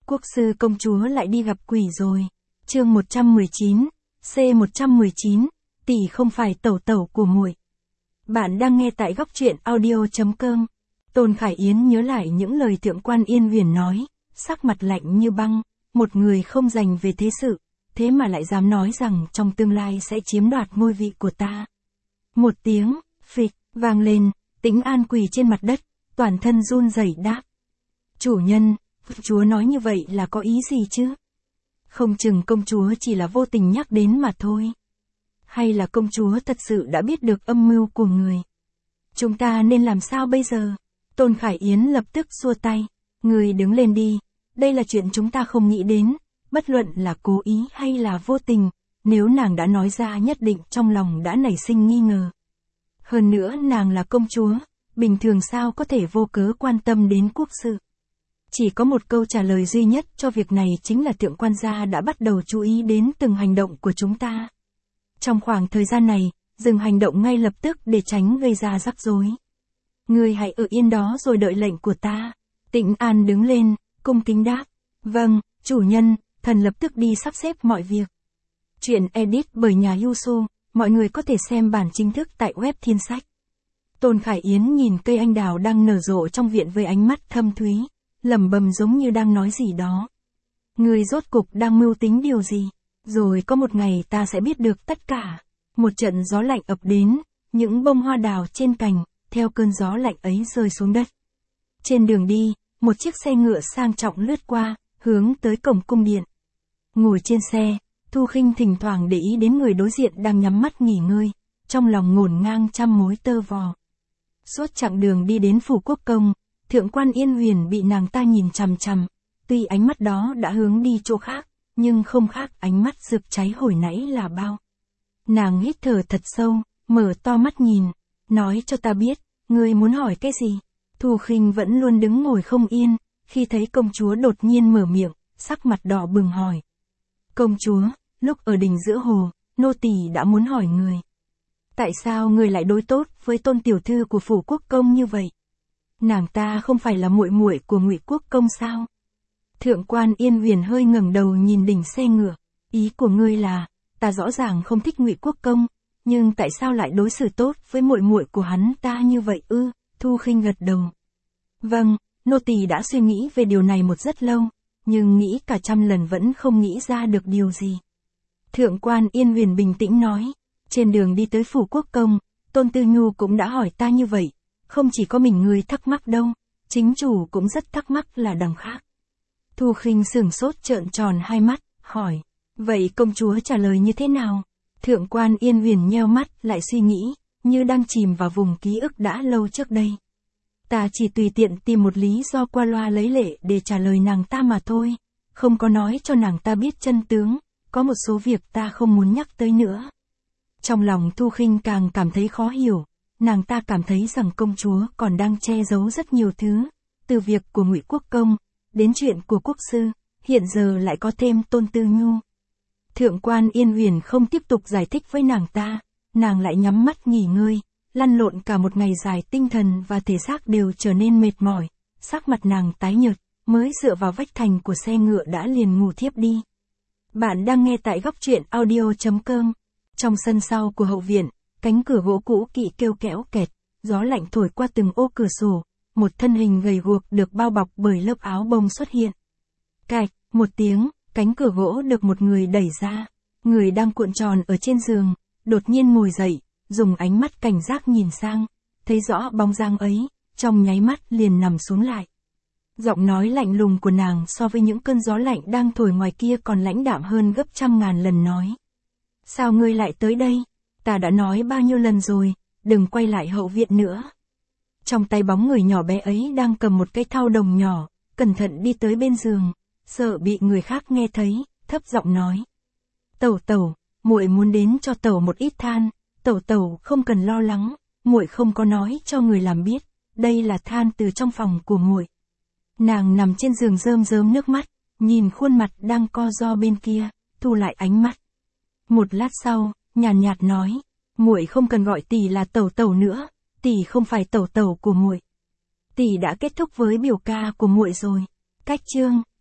Quốc sư công chúa lại đi gặp quỷ rồi. Chương 119, C119, tỷ không phải tẩu tẩu của muội. Bạn đang nghe tại góc truyện audio.com. Tôn Khải Yến nhớ lại những lời Thượng quan Yên Huyền nói, sắc mặt lạnh như băng, một người không dành về thế sự, thế mà lại dám nói rằng trong tương lai sẽ chiếm đoạt ngôi vị của ta. Một tiếng, phịch, vang lên, Tĩnh An quỳ trên mặt đất, toàn thân run rẩy đáp. Chủ nhân, chúa nói như vậy là có ý gì chứ? Không chừng công chúa chỉ là vô tình nhắc đến mà thôi. Hay là công chúa thật sự đã biết được âm mưu của người? Chúng ta nên làm sao bây giờ? Tôn Khải Yến lập tức xua tay. Người đứng lên đi, đây là chuyện chúng ta không nghĩ đến, bất luận là cố ý hay là vô tình, nếu nàng đã nói ra nhất định trong lòng đã nảy sinh nghi ngờ. Hơn nữa nàng là công chúa, bình thường sao có thể vô cớ quan tâm đến quốc sự. Chỉ có một câu trả lời duy nhất cho việc này chính là Thượng quan gia đã bắt đầu chú ý đến từng hành động của chúng ta. Trong khoảng thời gian này, dừng hành động ngay lập tức để tránh gây ra rắc rối. Ngươi hãy ở yên đó rồi đợi lệnh của ta. Tĩnh An đứng lên, cung kính đáp. Vâng, chủ nhân, thần lập tức đi sắp xếp mọi việc. Chuyện edit bởi nhà Yusu, mọi người có thể xem bản chính thức tại web Thiên Sách. Tôn Khải Yến nhìn cây anh đào đang nở rộ trong viện với ánh mắt thâm thúy, lẩm bẩm giống như đang nói gì đó. Ngươi rốt cục đang mưu tính điều gì? Rồi có một ngày ta sẽ biết được tất cả. Một trận gió lạnh ập đến, những bông hoa đào trên cành, theo cơn gió lạnh ấy rơi xuống đất. Trên đường đi, một chiếc xe ngựa sang trọng lướt qua, hướng tới cổng cung điện. Ngồi trên xe, Thu Khinh thỉnh thoảng để ý đến người đối diện đang nhắm mắt nghỉ ngơi, trong lòng ngổn ngang trăm mối tơ vò. Suốt chặng đường đi đến phủ quốc công, Thượng quan Yên Huyền bị nàng ta nhìn chằm chằm, tuy ánh mắt đó đã hướng đi chỗ khác, nhưng không khác ánh mắt rực cháy hồi nãy là bao. Nàng hít thở thật sâu, mở to mắt nhìn, nói cho ta biết, ngươi muốn hỏi cái gì? Thu Khinh vẫn luôn đứng ngồi không yên, khi thấy công chúa đột nhiên mở miệng, sắc mặt đỏ bừng hỏi. Công chúa, lúc ở đình giữa hồ, nô tỳ đã muốn hỏi người. Tại sao người lại đối tốt với Tôn tiểu thư của phủ quốc công như vậy? Nàng ta không phải là muội muội của Ngụy quốc công sao? Thượng quan Yên Huyền hơi ngẩng đầu nhìn đỉnh xe ngựa. Ý của ngươi là, ta rõ ràng không thích Ngụy quốc công, nhưng tại sao lại đối xử tốt với muội muội của hắn ta như vậy ư? Thu Khinh gật đầu. Vâng, nô tỳ đã suy nghĩ về điều này một rất lâu, nhưng nghĩ cả trăm lần vẫn không nghĩ ra được điều gì. Thượng quan Yên Huyền bình tĩnh nói. Trên đường đi tới phủ quốc công, Tôn Tư Nhu cũng đã hỏi ta như vậy. Không chỉ có mình người thắc mắc đâu, chính chủ cũng rất thắc mắc là đằng khác. Thu Khinh sửng sốt trợn tròn hai mắt, hỏi. Vậy công chúa trả lời như thế nào? Thượng quan Yên Huyền nheo mắt lại suy nghĩ, như đang chìm vào vùng ký ức đã lâu trước đây. Ta chỉ tùy tiện tìm một lý do qua loa lấy lệ để trả lời nàng ta mà thôi, không có nói cho nàng ta biết chân tướng, có một số việc ta không muốn nhắc tới nữa. Trong lòng Thu Khinh càng cảm thấy khó hiểu, nàng ta cảm thấy rằng công chúa còn đang che giấu rất nhiều thứ, từ việc của Ngụy quốc công, đến chuyện của quốc sư, hiện giờ lại có thêm Tôn Tư Nhu. Thượng quan Yên Huyền không tiếp tục giải thích với nàng ta, nàng lại nhắm mắt nghỉ ngơi, lăn lộn cả một ngày dài, tinh thần và thể xác đều trở nên mệt mỏi, sắc mặt nàng tái nhợt, mới dựa vào vách thành của xe ngựa đã liền ngủ thiếp đi. Bạn đang nghe tại góc truyện audio.com. Trong sân sau của hậu viện, cánh cửa gỗ cũ kỹ kêu kéo kẹt, gió lạnh thổi qua từng ô cửa sổ, một thân hình gầy guộc được bao bọc bởi lớp áo bông xuất hiện. Cạch, một tiếng, cánh cửa gỗ được một người đẩy ra, người đang cuộn tròn ở trên giường, đột nhiên ngồi dậy, dùng ánh mắt cảnh giác nhìn sang, thấy rõ bóng dáng ấy, trong nháy mắt liền nằm xuống lại. Giọng nói lạnh lùng của nàng so với những cơn gió lạnh đang thổi ngoài kia còn lãnh đạm hơn gấp trăm ngàn lần nói. Sao ngươi lại tới đây? Ta đã nói bao nhiêu lần rồi, đừng quay lại hậu viện nữa. Trong tay bóng người nhỏ bé ấy đang cầm một cái thau đồng nhỏ, cẩn thận đi tới bên giường, sợ bị người khác nghe thấy, thấp giọng nói. Tẩu tẩu, muội muốn đến cho tẩu một ít than, tẩu tẩu không cần lo lắng, muội không có nói cho người làm biết, đây là than từ trong phòng của muội. Nàng nằm trên giường rơm rớm nước mắt, nhìn khuôn mặt đang co ro bên kia, thu lại ánh mắt. Một lát sau, nhàn nhạt nói, muội không cần gọi tỷ là tẩu tẩu nữa, tỷ không phải tẩu tẩu của muội. Tỷ đã kết thúc với biểu ca của muội rồi. Cách chương